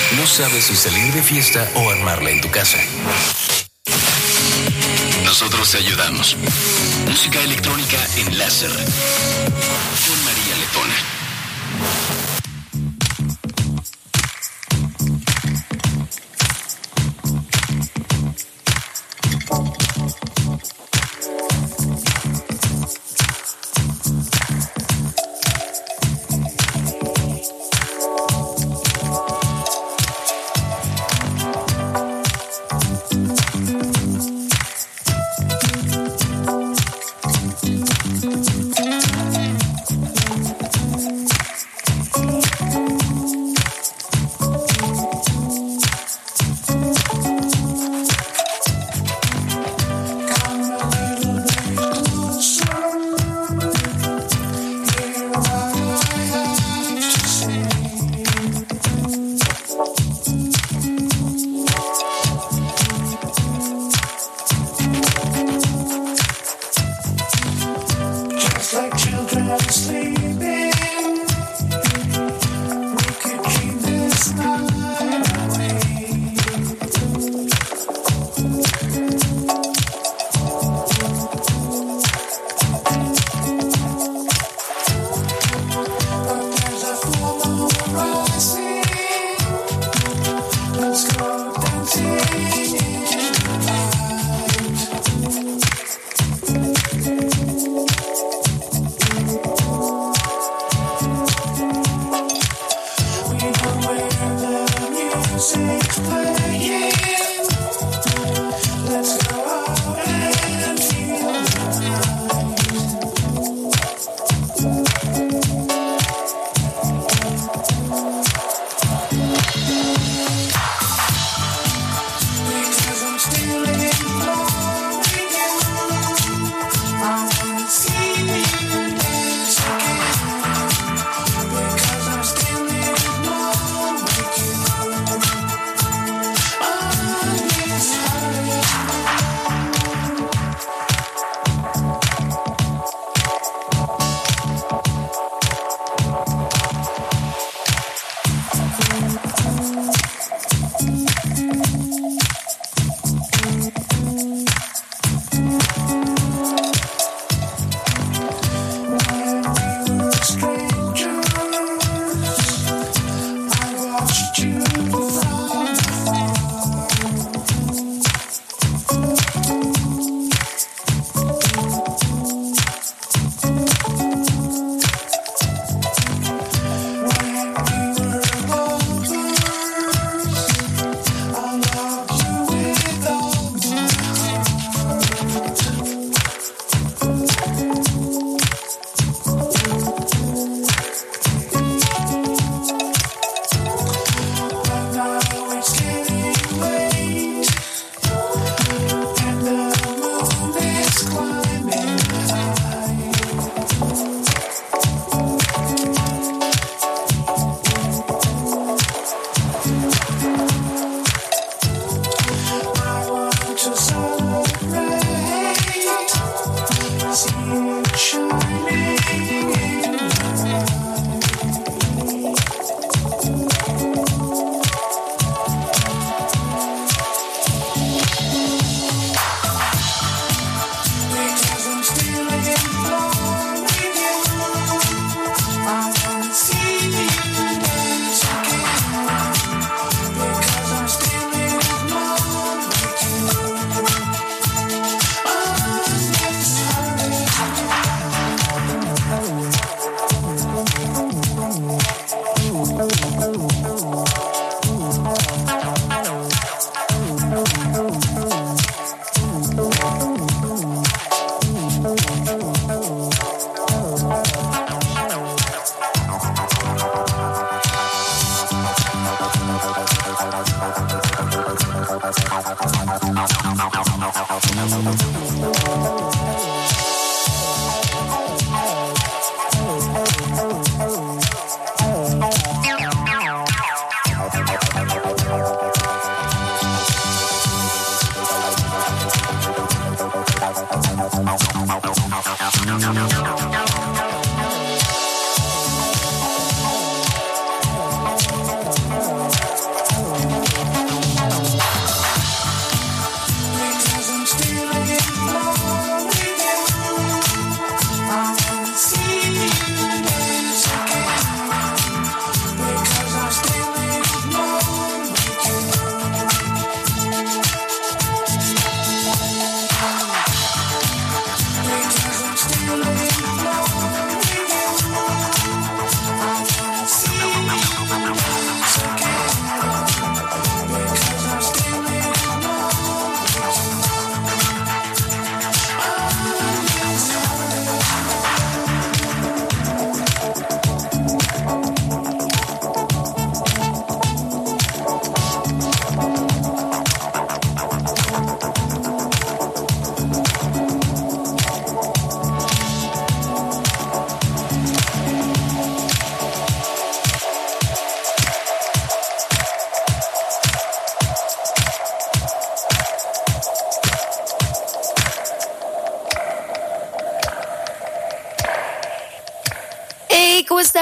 ¿No sabes si salir de fiesta o armarla en tu casa? Nosotros te ayudamos. Música electrónica en láser. Con María Letona.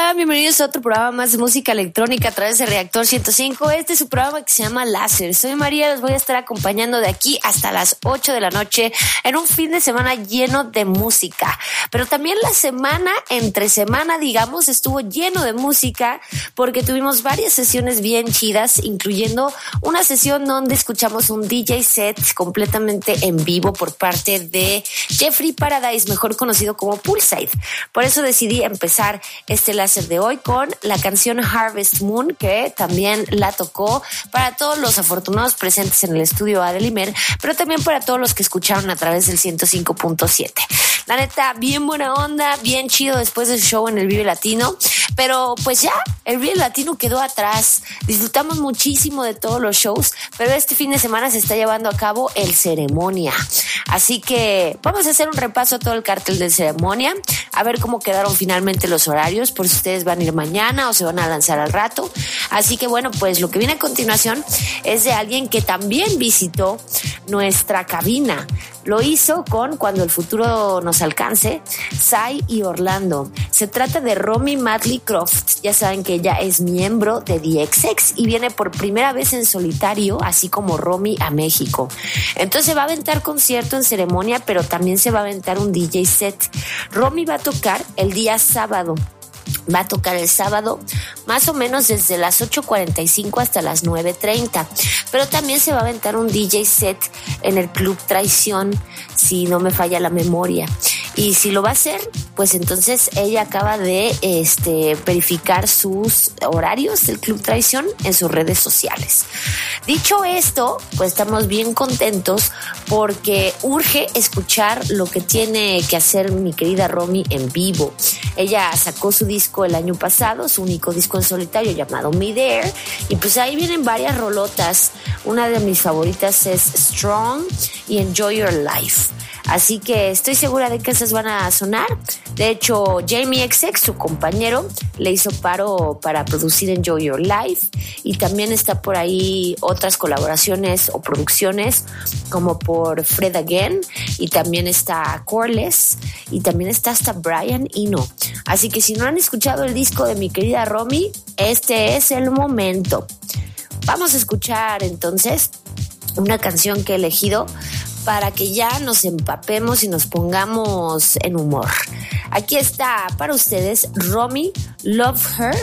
Hola, bienvenidos a otro programa más de música electrónica a través de Reactor 105. Este es su programa que se llama Láser. Soy María, los voy a estar acompañando de aquí hasta las 8 de la noche en un fin de semana lleno de música. Pero también la semana, entre semana, digamos, estuvo lleno de música porque tuvimos varias sesiones bien chidas, incluyendo una sesión donde escuchamos un DJ set completamente en vivo por parte de Jeffrey Paradise, mejor conocido como Poolside. Por eso decidí empezar este láser de hoy con la canción Harvest Moon, que también la tocó para todos los afortunados presentes en el estudio Adelimer, pero también para todos los que escucharon a través del 105.7. La neta, bien buena onda, bien chido después del show en el Vive Latino, pero pues ya, el Vive Latino quedó atrás. Disfrutamos muchísimo de todos los shows, pero este fin de semana se está llevando a cabo el Ceremonia. Así que vamos a hacer un repaso a todo el cartel del Ceremonia, a ver cómo quedaron finalmente los horarios, por si ustedes van a ir mañana o se van a lanzar al rato. Así que bueno, pues lo que viene a continuación es de alguien que también visitó nuestra cabina. Lo hizo con Cuando el futuro nos alcance, Sai y Orlando. Se trata de Romy Madley Croft. Ya saben que ella es miembro de The XX y viene por primera vez en solitario, así como Romy, a México. Entonces va a aventar concierto en Ceremonia, pero también se va a aventar un DJ set. Romy va a tocar el día sábado. Va a tocar el sábado más o menos desde las 8:45 hasta las 9:30, pero también se va a aventar un DJ set en el Club Traición, si no me falla la memoria. Y si lo va a hacer, pues entonces ella acaba de verificar sus horarios del Club Traición en sus redes sociales. Dicho esto, pues estamos bien contentos porque urge escuchar lo que tiene que hacer mi querida Romy en vivo. Ella sacó su disco el año pasado, su único disco en solitario llamado Me There, y pues ahí vienen varias rolotas. Una de mis favoritas es Strong y Enjoy Your Life. Así que estoy segura de que esas van a sonar. De hecho, Jamie XX, su compañero, le hizo paro para producir Enjoy Your Life, y también está por ahí otras colaboraciones o producciones como por Fred Again, y también está Coreless, y también está hasta Brian Eno. Así que si no han escuchado el disco de mi querida Romy, este es el momento. Vamos a escuchar entonces una canción que he elegido para que ya nos empapemos y nos pongamos en humor. Aquí está para ustedes Romy, Love Her,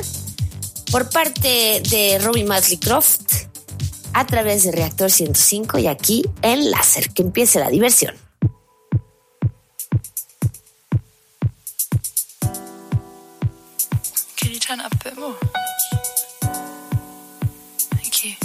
por parte de Romy Madley Croft, a través de Reactor 105 y aquí en Láser. Que empiece la diversión. Can you turn it up a bit more? Thank you.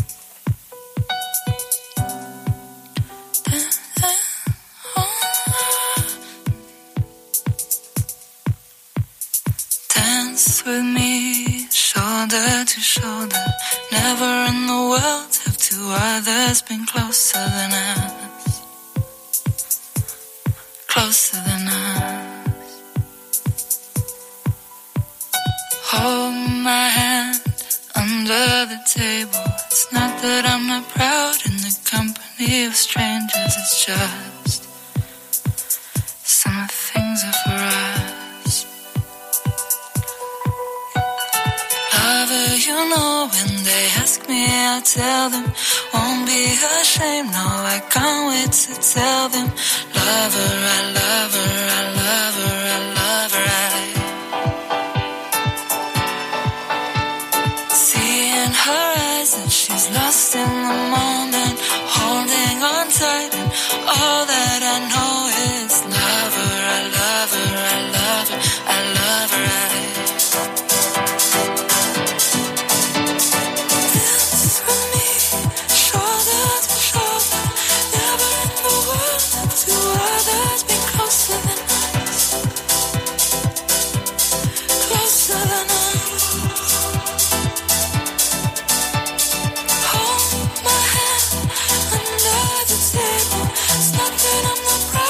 Dance with me, shoulder to shoulder. Never in the world have two others been closer than us. Closer than us. Hold my hand under the table. It's not that I'm not proud in the company of strangers. It's just some things are for us. Lover, you know when they ask me, I'll tell them. Won't be ashamed, no, I can't wait to tell them. Lover, I love her, I love her, I love her, in her eyes and she's lost in the moment, holding on tight, and all that I know is love her, I love her, I love her, I love her, Dance with me, shoulder to shoulder. Never in the world have two others been closer than us. Closer than us. It's not that I'm not proud.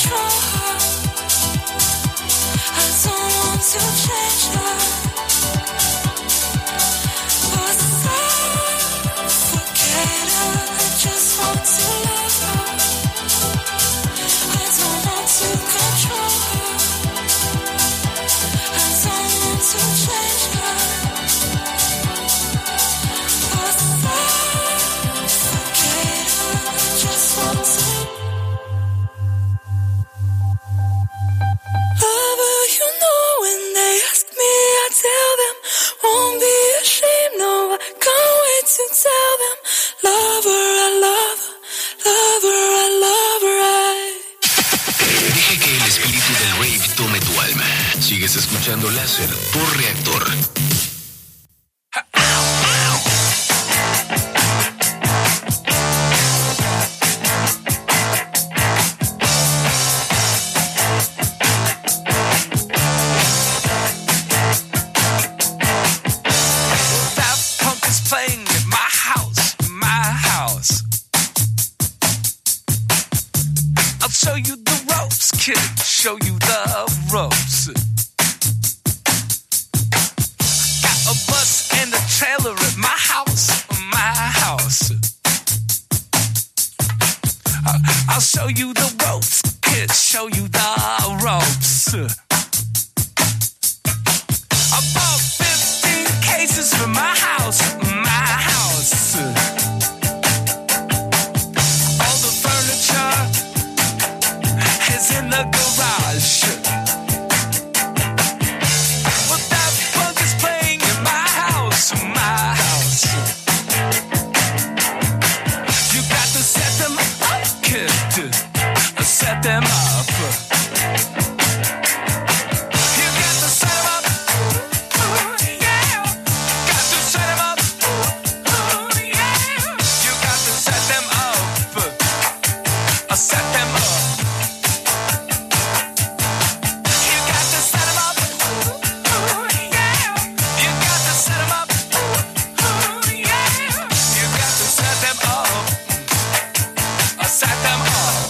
control her. I don't want to change her. But suffocate her. I just want to love her. I don't want to control her. I don't want to change her. But suffocate her. I just want to love her. You know when they ask me, I tell them, won't be ashamed. No, I can't wait to tell them, love her, I love her, love her, I love her, Deja que el espíritu del rave tome tu alma. Sigues escuchando Láser por Reactor. Daft Punk is playing at my house, my house. I'll show you the ropes, kid, show you the ropes. Got a bus and a trailer at my house, my house. I'll show you the ropes, kid, show you the ropes. I bought 15 cases for my house, my house. All the furniture is in the garage. But that Punk is playing in my house, my house. You got to set them up, kid. Set them up. You got to set them up. Yeah. Got to set them up. Yeah. You got to set them up. Set them up. You got to set them up. Yeah. You got to set them up. Yeah. You got to set them up. Set them up.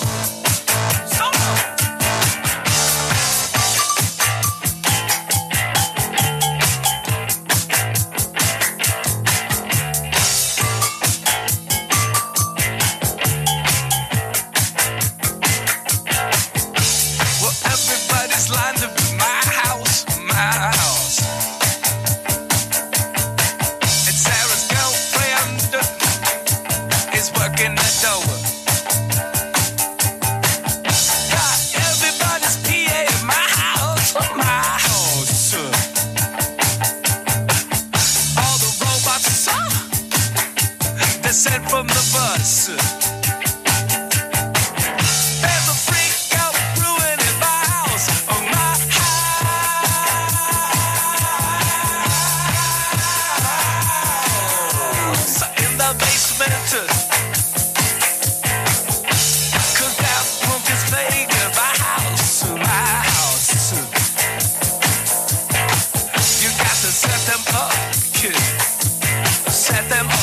Well, everybody's lined up in my house, my house. And Sarah's girlfriend is working the door. Got everybody's PA in my house, my house. All the robots they're sent from the bus. There's a freak out brewing in my house, oh my house. In the basement, 'cause that Punk is playing in my house, my house. You got to set them up, kid. Set them up.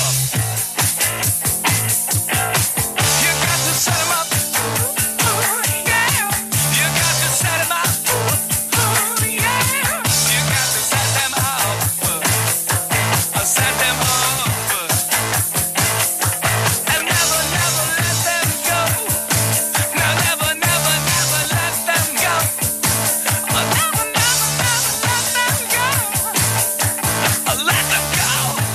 You got to set them up. Yeah. You got to set them up. Yeah. You got to set them up. Set them up. And never, never let them go. No, never, never, never let them go. Oh, never, never, never let them go. Oh, let them go.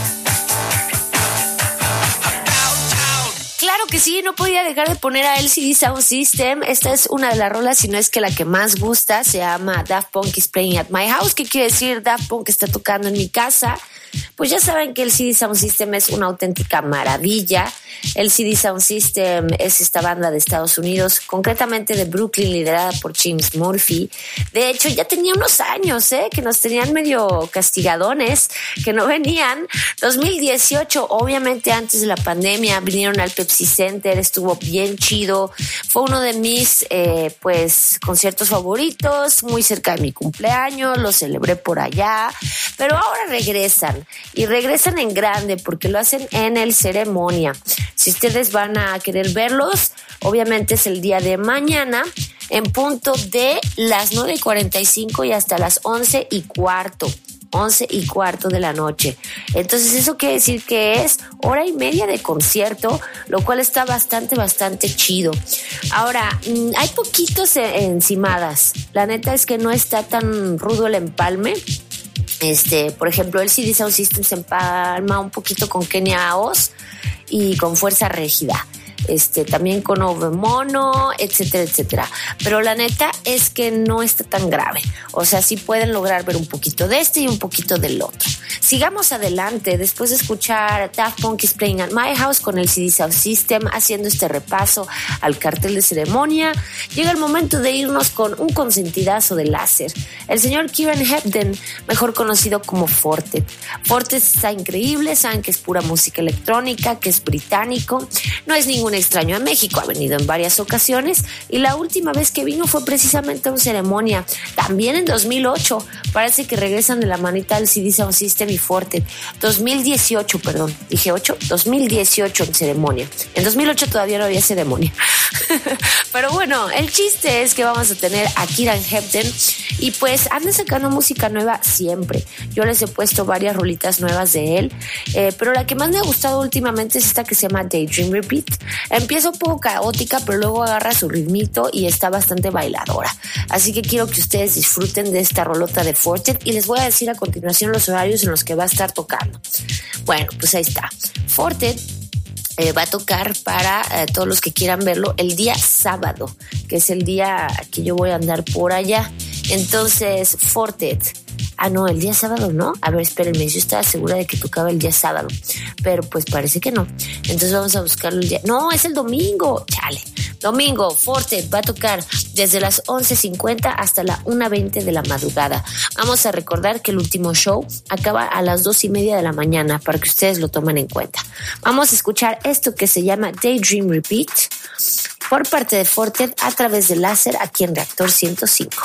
Downtown. Claro que sí, no podía dejar de poner a LCD Sound System. Esta es una de las rolas, si no es que la que más gusta. Se llama Daft Punk is Playing at My House. ¿Qué quiere decir? Daft Punk está tocando en mi casa. Pues ya saben que el LCD Sound System es una auténtica maravilla. El LCD Sound System es esta banda de Estados Unidos, concretamente de Brooklyn, liderada por James Murphy. De hecho, ya tenía unos años, que nos tenían medio castigadones, que no venían. 2018, obviamente antes de la pandemia, vinieron al Pepsi Center, estuvo bien chido. Fue uno de mis, conciertos favoritos, muy cerca de mi cumpleaños, lo celebré por allá. Pero ahora regresan, y regresan en grande porque lo hacen en el Ceremonia. Si ustedes van a querer verlos, obviamente es el día de mañana, en punto de las 9:45 y hasta las 11:15 de la noche. Entonces eso quiere decir que es hora y media de concierto, lo cual está bastante chido. Ahora, hay poquitos encimadas. La neta es que no está tan rudo el empalme. Por ejemplo, el CD Sound System se empalma un poquito con Kenia Oz y con Fuerza Régida. También con Mono, etcétera. Pero la neta es que no está tan grave. O sea, sí pueden lograr ver un poquito de y un poquito del otro. Sigamos adelante. Después de escuchar Daft Punk is Playing at My House con el CD Sound System, haciendo este repaso al cartel de ceremonia, llega el momento de irnos con un consentidazo de láser. El señor Kieran Hebden, mejor conocido como Fortet. Fortet está increíble, saben que es pura música electrónica, que es británico. No es ningún extraño a México, ha venido en varias ocasiones y la última vez que vino fue precisamente a una ceremonia, también en 2008. Parece que regresan de la manita del CD Sound System y Fortet. 2018, perdón, dije 8, 2018 en ceremonia. En 2008 todavía no había ceremonia. Pero bueno, el chiste es que vamos a tener a Kieran Hebden y pues anda sacando música nueva siempre. Yo les he puesto varias rolitas nuevas de él, pero la que más me ha gustado últimamente es esta que se llama Daydream Repeat. Empieza un poco caótica, pero luego agarra su ritmito y está bastante bailadora. Así que quiero que ustedes disfruten de esta rolota de Fortet y les voy a decir a continuación los horarios en los que va a estar tocando. Bueno, pues ahí está. Fortet va a tocar para todos los que quieran verlo el día sábado, que es el día que yo voy a andar por allá. Entonces, Fortet. No, el día sábado no. A ver, espérenme, yo estaba segura de que tocaba el día sábado, pero pues parece que no. Entonces vamos a buscarlo el día. No, es el domingo. Chale. Domingo, Fortet va a tocar desde las 11:50 hasta la 1:20 de la madrugada. Vamos a recordar que el último show acaba a las 2:30 de la mañana para que ustedes lo tomen en cuenta. Vamos a escuchar esto que se llama Daydream Repeat por parte de Fortet a través de láser aquí en Reactor 105.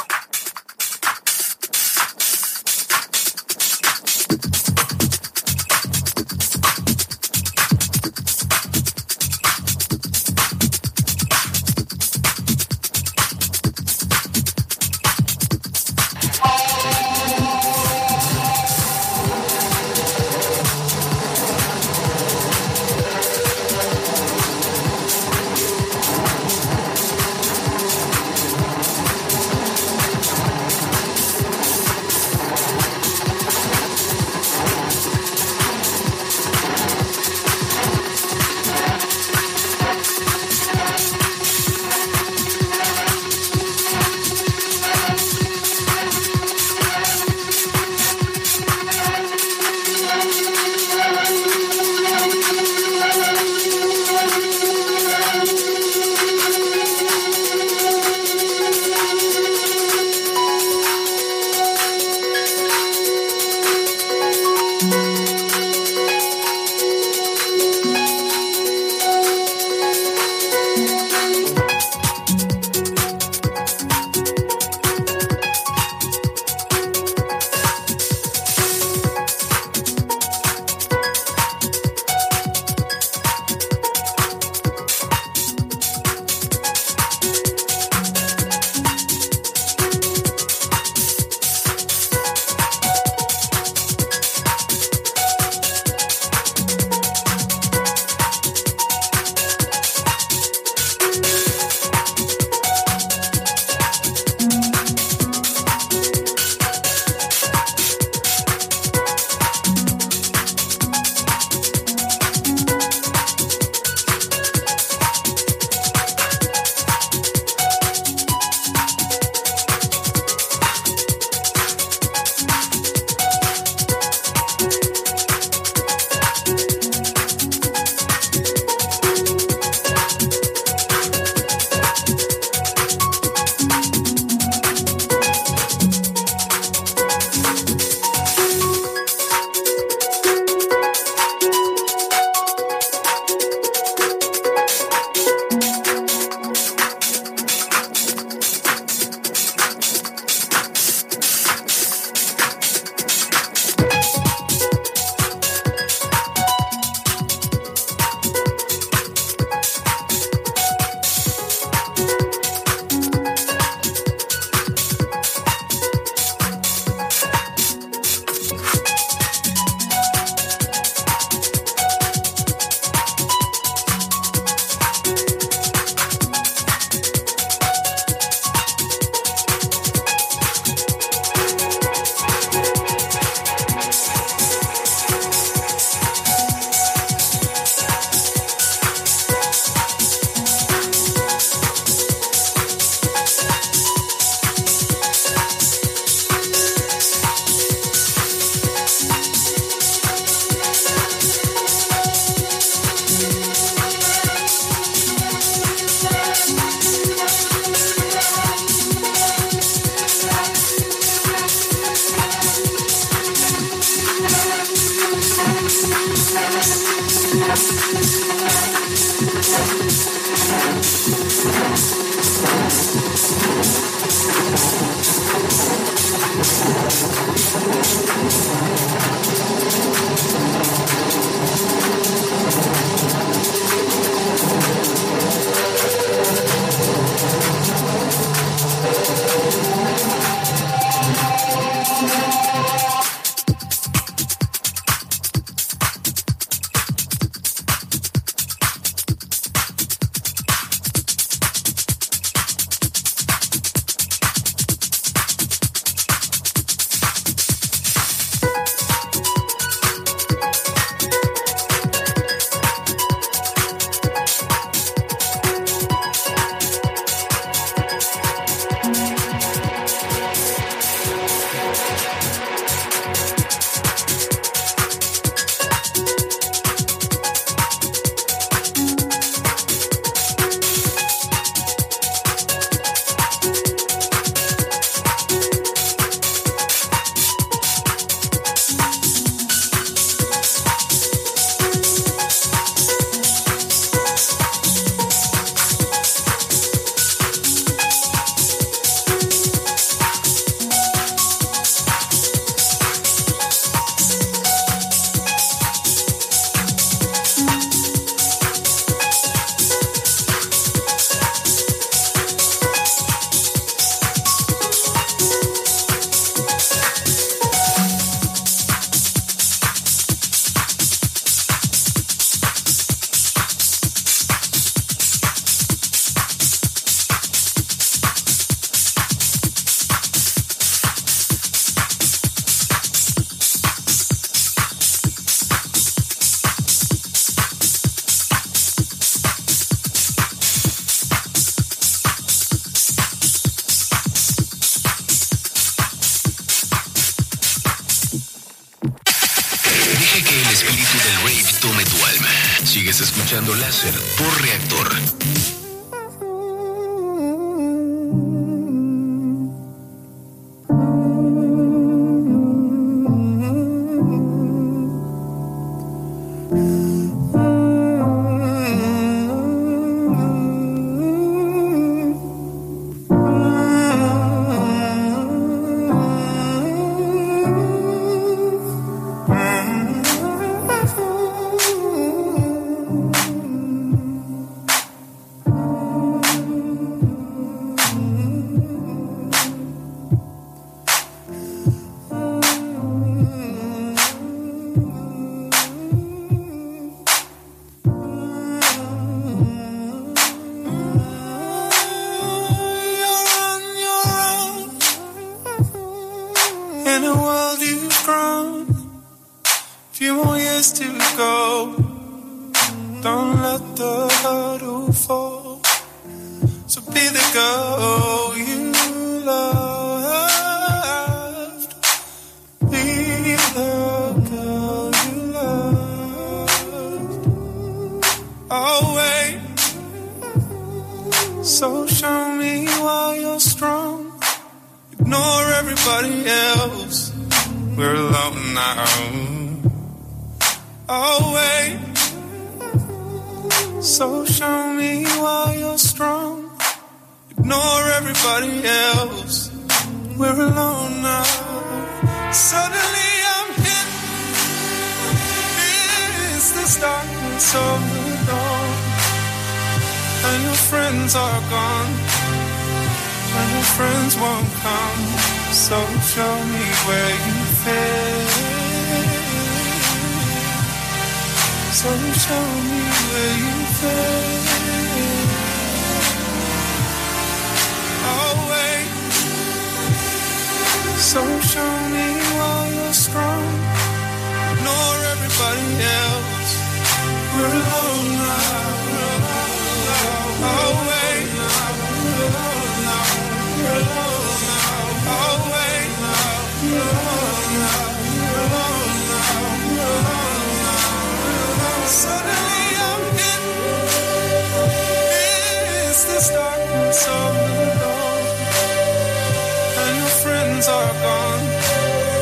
Sigues escuchando Láser por Reactor.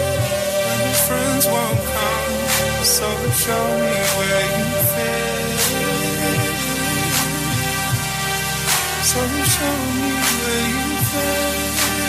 Show me where you fit. So show me where you fell.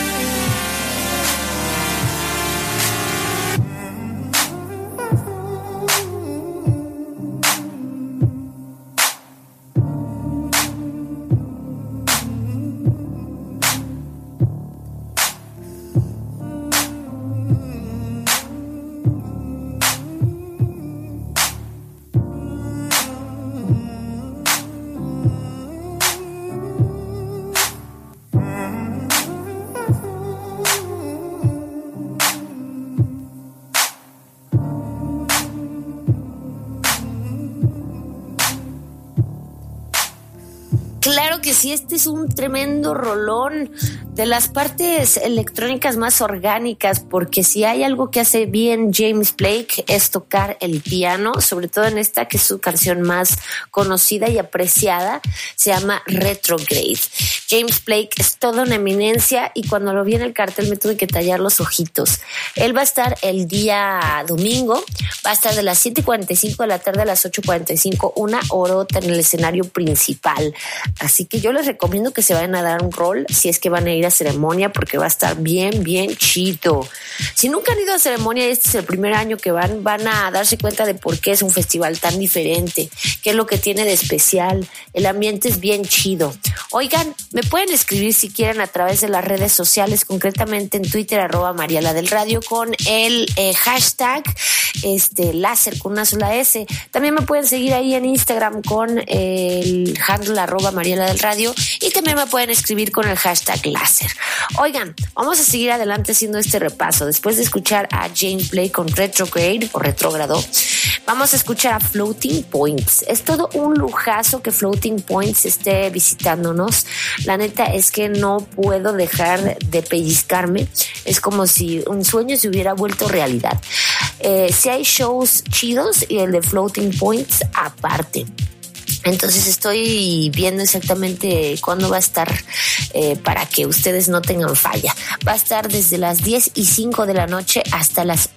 Claro que sí, este es un tremendo rolón, de las partes electrónicas más orgánicas, porque si hay algo que hace bien James Blake es tocar el piano, sobre todo en esta que es su canción más conocida y apreciada, se llama Retrograde. James Blake es toda una eminencia y cuando lo vi en el cartel me tuve que tallar los ojitos. Él va a estar el día domingo, va a estar de las 7:45 de la tarde a las 8:45, una horota en el escenario principal. Así que yo les recomiendo que se vayan a dar un rol si es que van a ir a ceremonia, porque va a estar bien, bien chido. Si nunca han ido a ceremonia y este es el primer año que van a darse cuenta de por qué es un festival tan diferente, qué es lo que tiene de especial. El ambiente es bien chido. Oigan, me pueden escribir si quieren a través de las redes sociales, concretamente en Twitter, @Mariela del Radio, con el hashtag láser con una sola S. También me pueden seguir ahí en Instagram con el handle @Mariela del Radio y también me pueden escribir con el hashtag láser. Oigan, vamos a seguir adelante haciendo este repaso. Después de escuchar a James Blake con Retrograde o Retrógrado, vamos a escuchar a Floating Points. Es todo un lujazo que Floating Points esté visitándonos. La neta es que no puedo dejar de pellizcarme. Es como si un sueño se hubiera vuelto realidad. Si hay shows chidos y el de Floating Points aparte. Entonces estoy viendo exactamente cuándo va a estar para que ustedes no tengan falla. Va a estar desde las 10:05 de la noche hasta las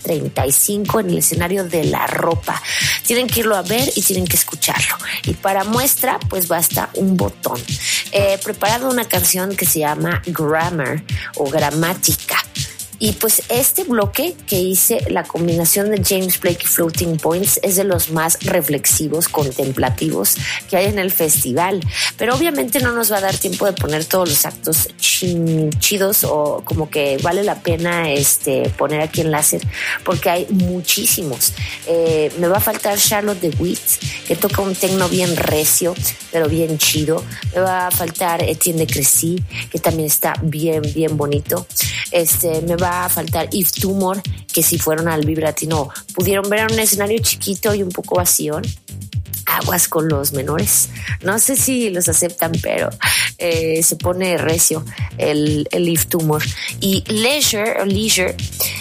11:35 en el escenario de La Ropa. Tienen que irlo a ver y tienen que escucharlo. Y para muestra, pues basta un botón. Preparado una canción que se llama Grammar o Gramática. Y pues este bloque que hice, la combinación de James Blake y Floating Points, es de los más reflexivos, contemplativos que hay en el festival. Pero obviamente no nos va a dar tiempo de poner todos los actos chidos o como que vale la pena poner aquí en láser, porque hay muchísimos. Me va a faltar Charlotte DeWitt, que toca un techno bien recio, pero bien chido. Me va a faltar Etienne de Crécy, que también está bien, bien bonito. Me va a faltar If Tumor, que si fueron al Vibratino pudieron ver un escenario chiquito y un poco vacío. Aguas con los menores, no sé si los aceptan, pero se pone recio el If Tumor. Y Leisure,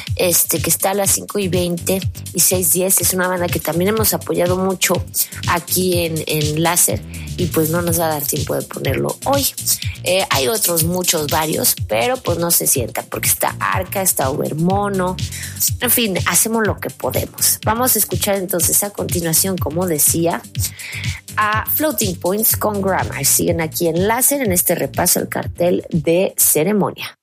que está a las 5:20 y 6:10, es una banda que también hemos apoyado mucho aquí en láser y pues no nos va a dar tiempo de ponerlo hoy. Hay otros muchos, varios, pero pues no se sientan porque está Arca, está Ubermono, en fin, hacemos lo que podemos. Vamos a escuchar entonces a continuación, como decía, a Floating Points con Grammar. Siguen aquí en láser en este repaso al cartel de ceremonia.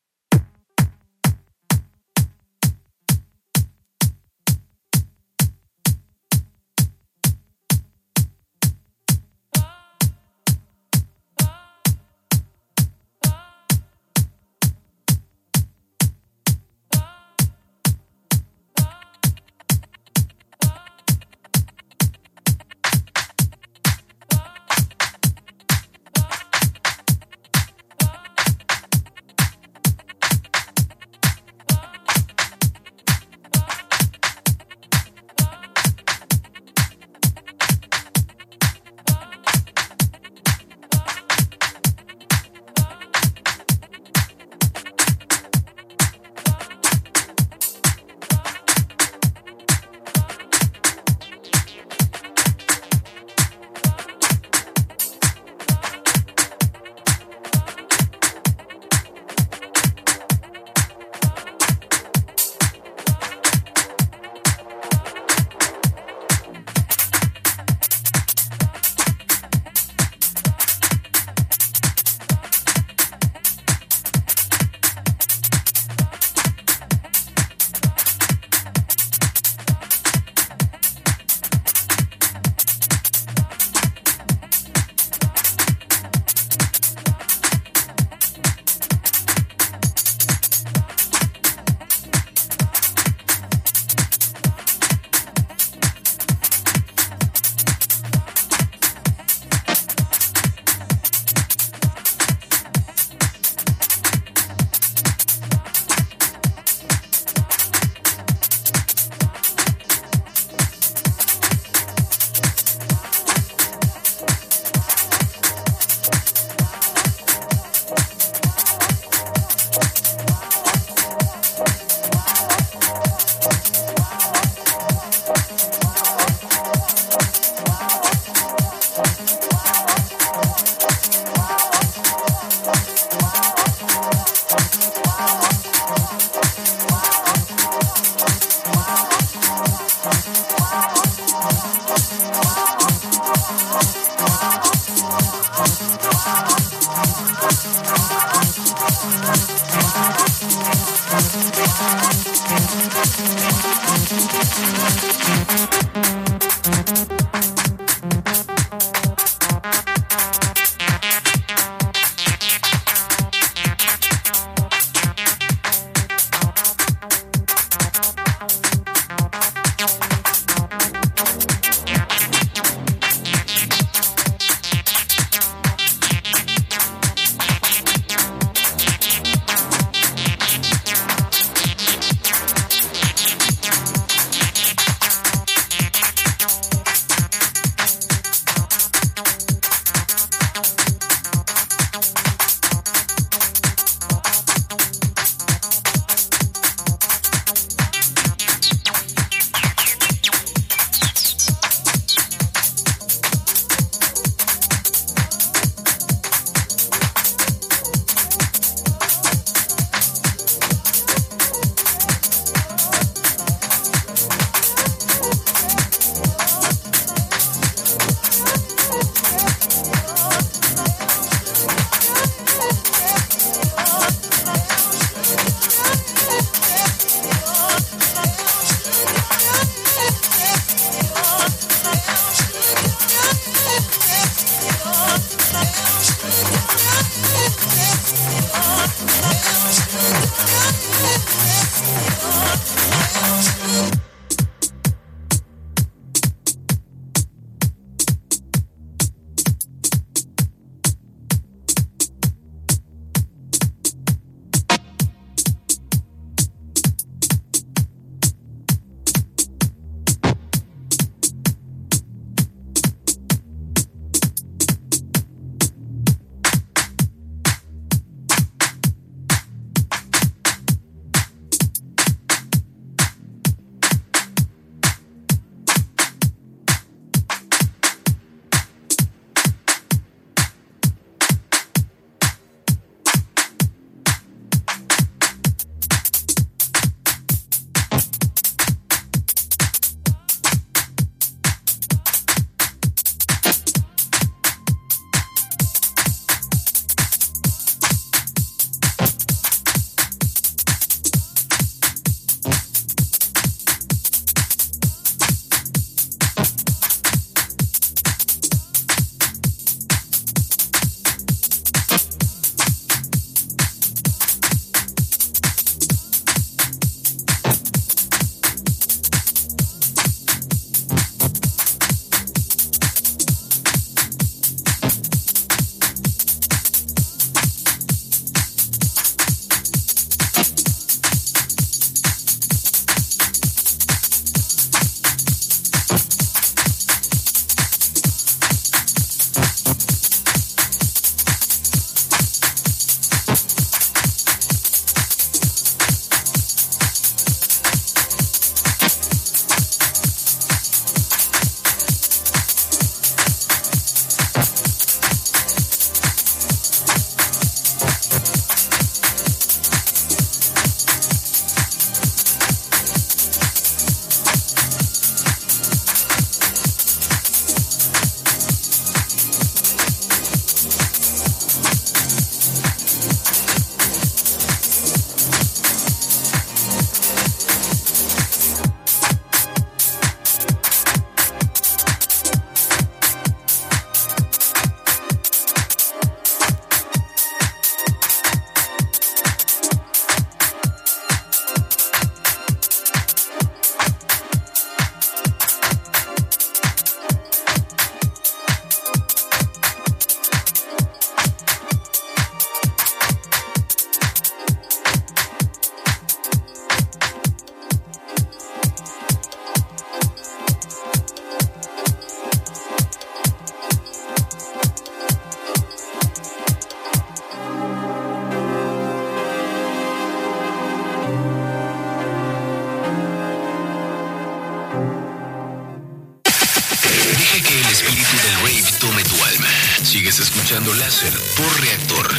Sigues escuchando Láser por Reactor.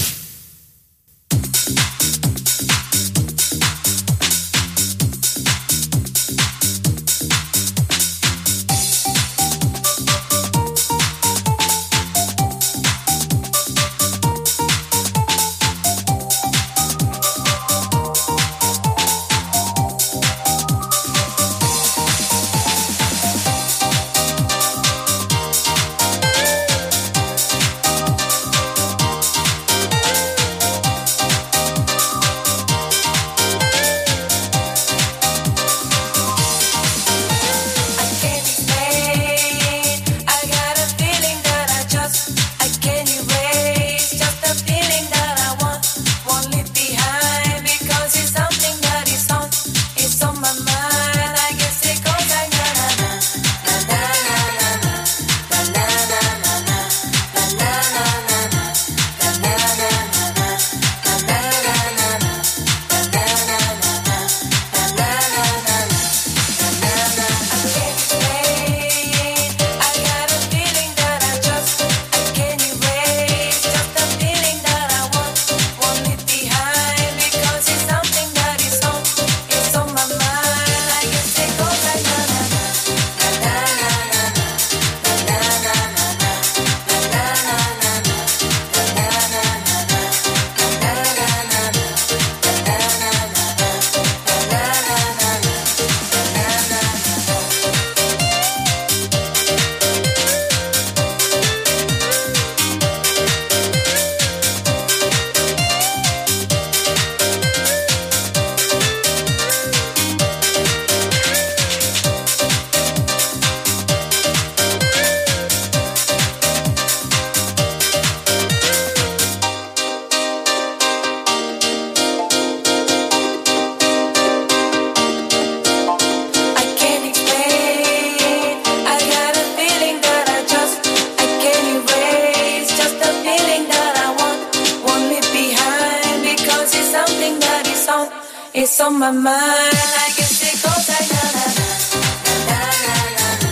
It's on my mind. I guess it goes like na na na na na na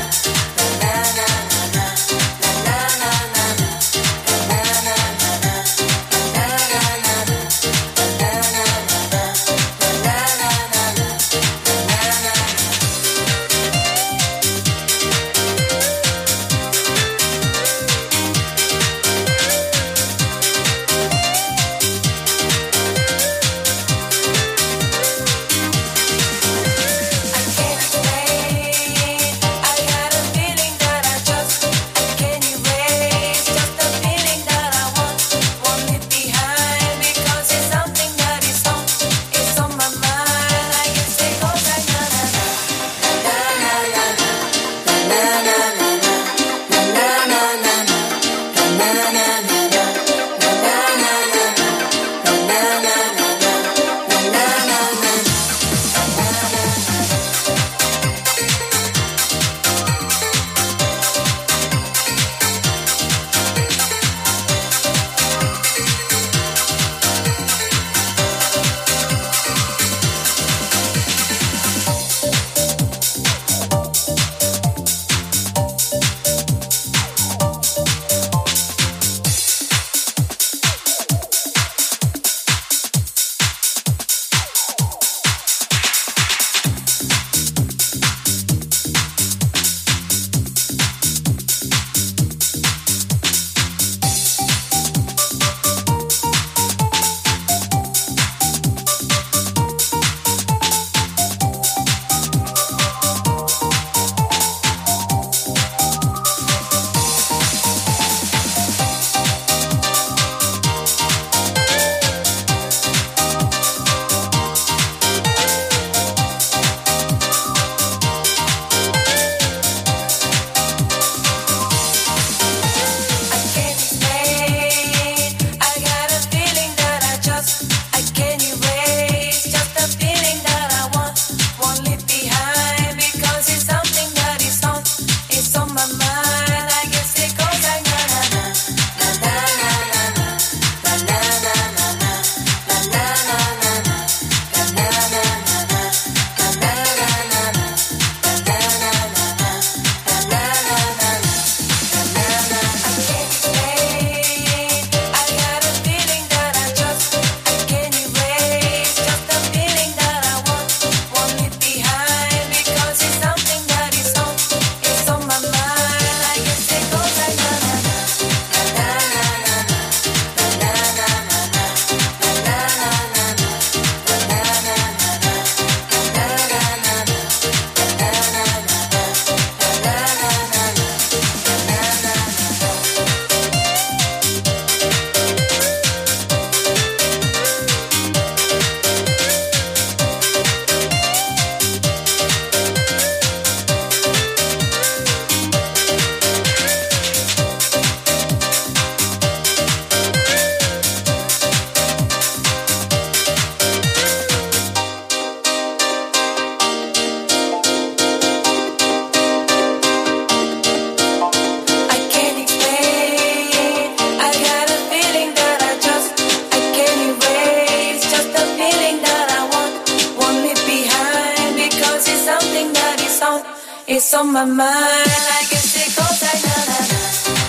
my mind. I guess it goes like na na na.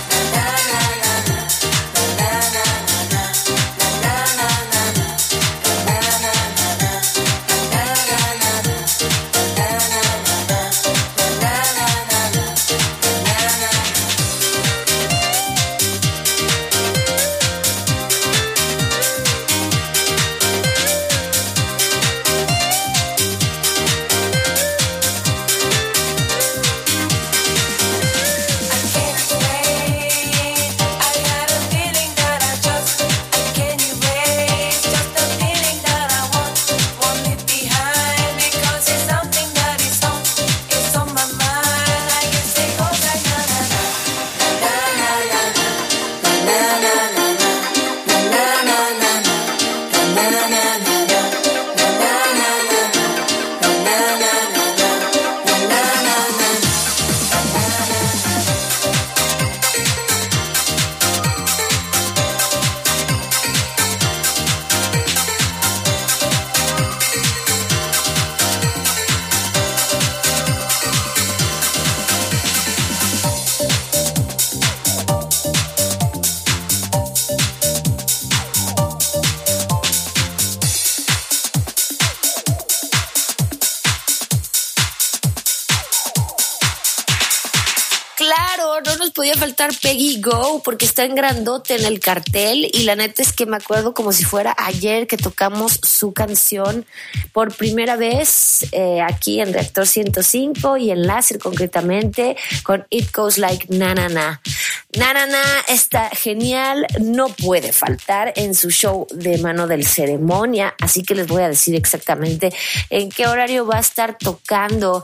Claro, no nos podía faltar Peggy Go porque está en grandote en el cartel y la neta es que me acuerdo como si fuera ayer que tocamos su canción por primera vez aquí en Reactor 105 y en Láser concretamente con It Goes Like Na Na Na. Na Na Na está genial, no puede faltar en su show de Mano del Ceremonia, así que les voy a decir exactamente en qué horario va a estar tocando.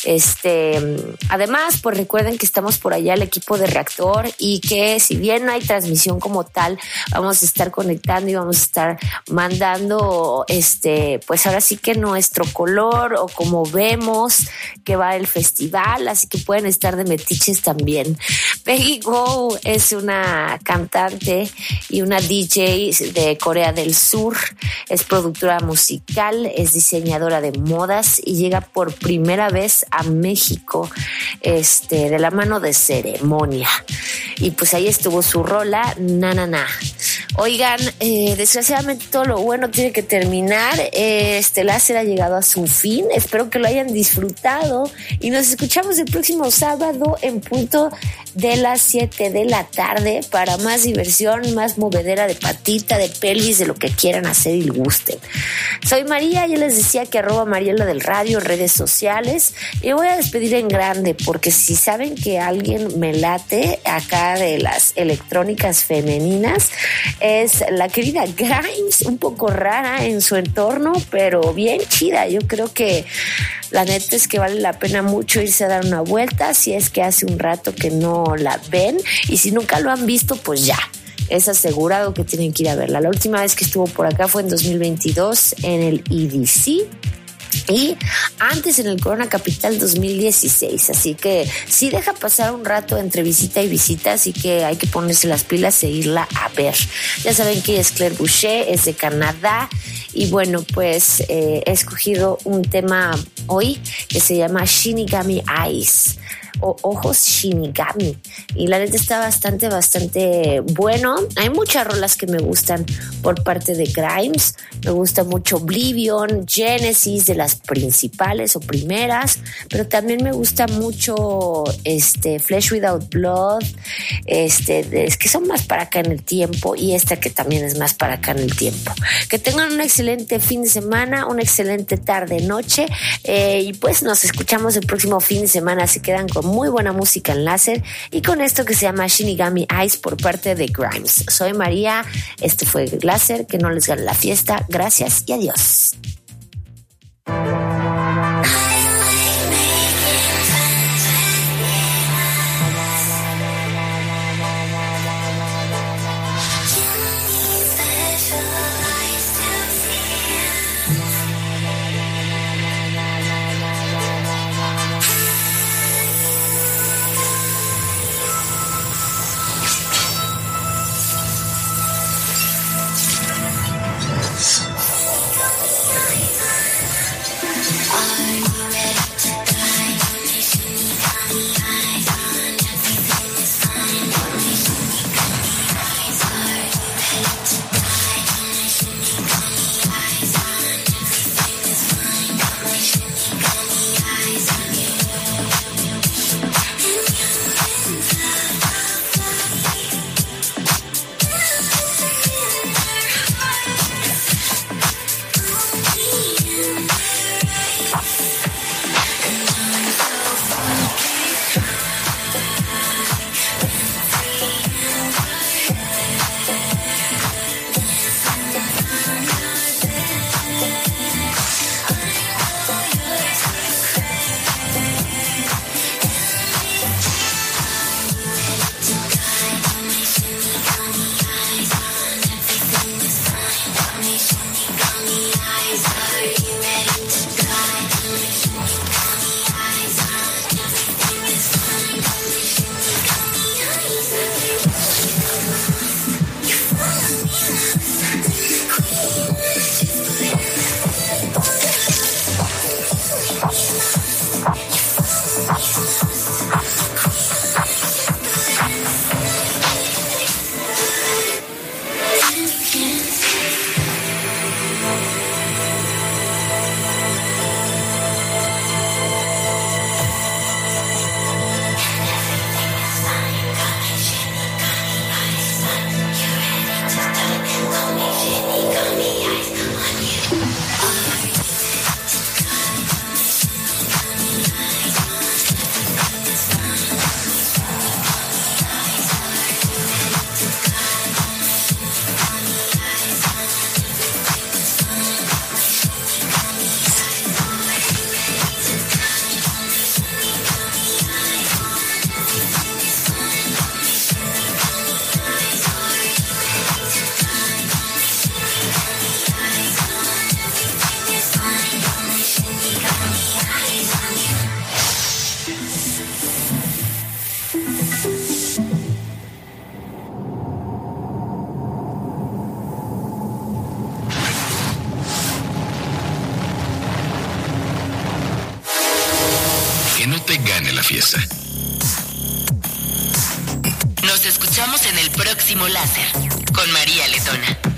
Además, pues recuerden que estamos por allá el equipo de Reactor y que si bien no hay transmisión como tal, vamos a estar conectando y vamos a estar mandando pues ahora sí que nuestro color o como vemos que va el festival, así que pueden estar de metiches también. Peggy Go es una cantante y una DJ de Corea del Sur, es productora musical, es diseñadora de modas y llega por primera vez a México de la mano de Ceremonia. Y pues ahí estuvo su rola, Na Na Na. Oigan, desgraciadamente todo lo bueno tiene que terminar. Láser ha llegado a su fin. Espero que lo hayan disfrutado y nos escuchamos el próximo sábado en punto de las 7 de la tarde para más diversión, más movedera de patita, de pelvis, de lo que quieran hacer y gusten. Soy María, ya les decía que @Mariela del Radio, redes sociales, y voy a despedir en grande porque si saben que alguien me late acá de las electrónicas femeninas es la querida Grimes, un poco rara en su entorno, pero bien chida. Yo creo que la neta es que vale la pena mucho irse a dar una vuelta si es que hace un rato que no la ven, y si nunca lo han visto, pues ya es asegurado que tienen que ir a verla. La última vez que estuvo por acá fue en 2022 en el EDC y antes en el Corona Capital 2016, así que sí deja pasar un rato entre visita y visita, así que hay que ponerse las pilas e irla a ver. Ya saben que es Claire Boucher, es de Canadá y bueno, pues he escogido un tema hoy que se llama Shinigami Eyes o Ojos Shinigami, y la neta está bastante bueno. Hay muchas rolas que me gustan por parte de Grimes. Me gusta mucho Oblivion, Genesis, de las principales o primeras, pero también me gusta mucho Flesh Without Blood, es que son más para acá en el tiempo, y esta que también es más para acá en el tiempo. Que tengan un excelente fin de semana, una excelente tarde, noche, y pues nos escuchamos el próximo fin de semana. Se quedan con muy buena música en Láser y con esto que se llama Shinigami Eyes por parte de Grimes. Soy María, fue Láser, que no les gane la fiesta. Gracias y adiós. que no te gane la fiesta. Nos escuchamos en el próximo Láser con María Letona.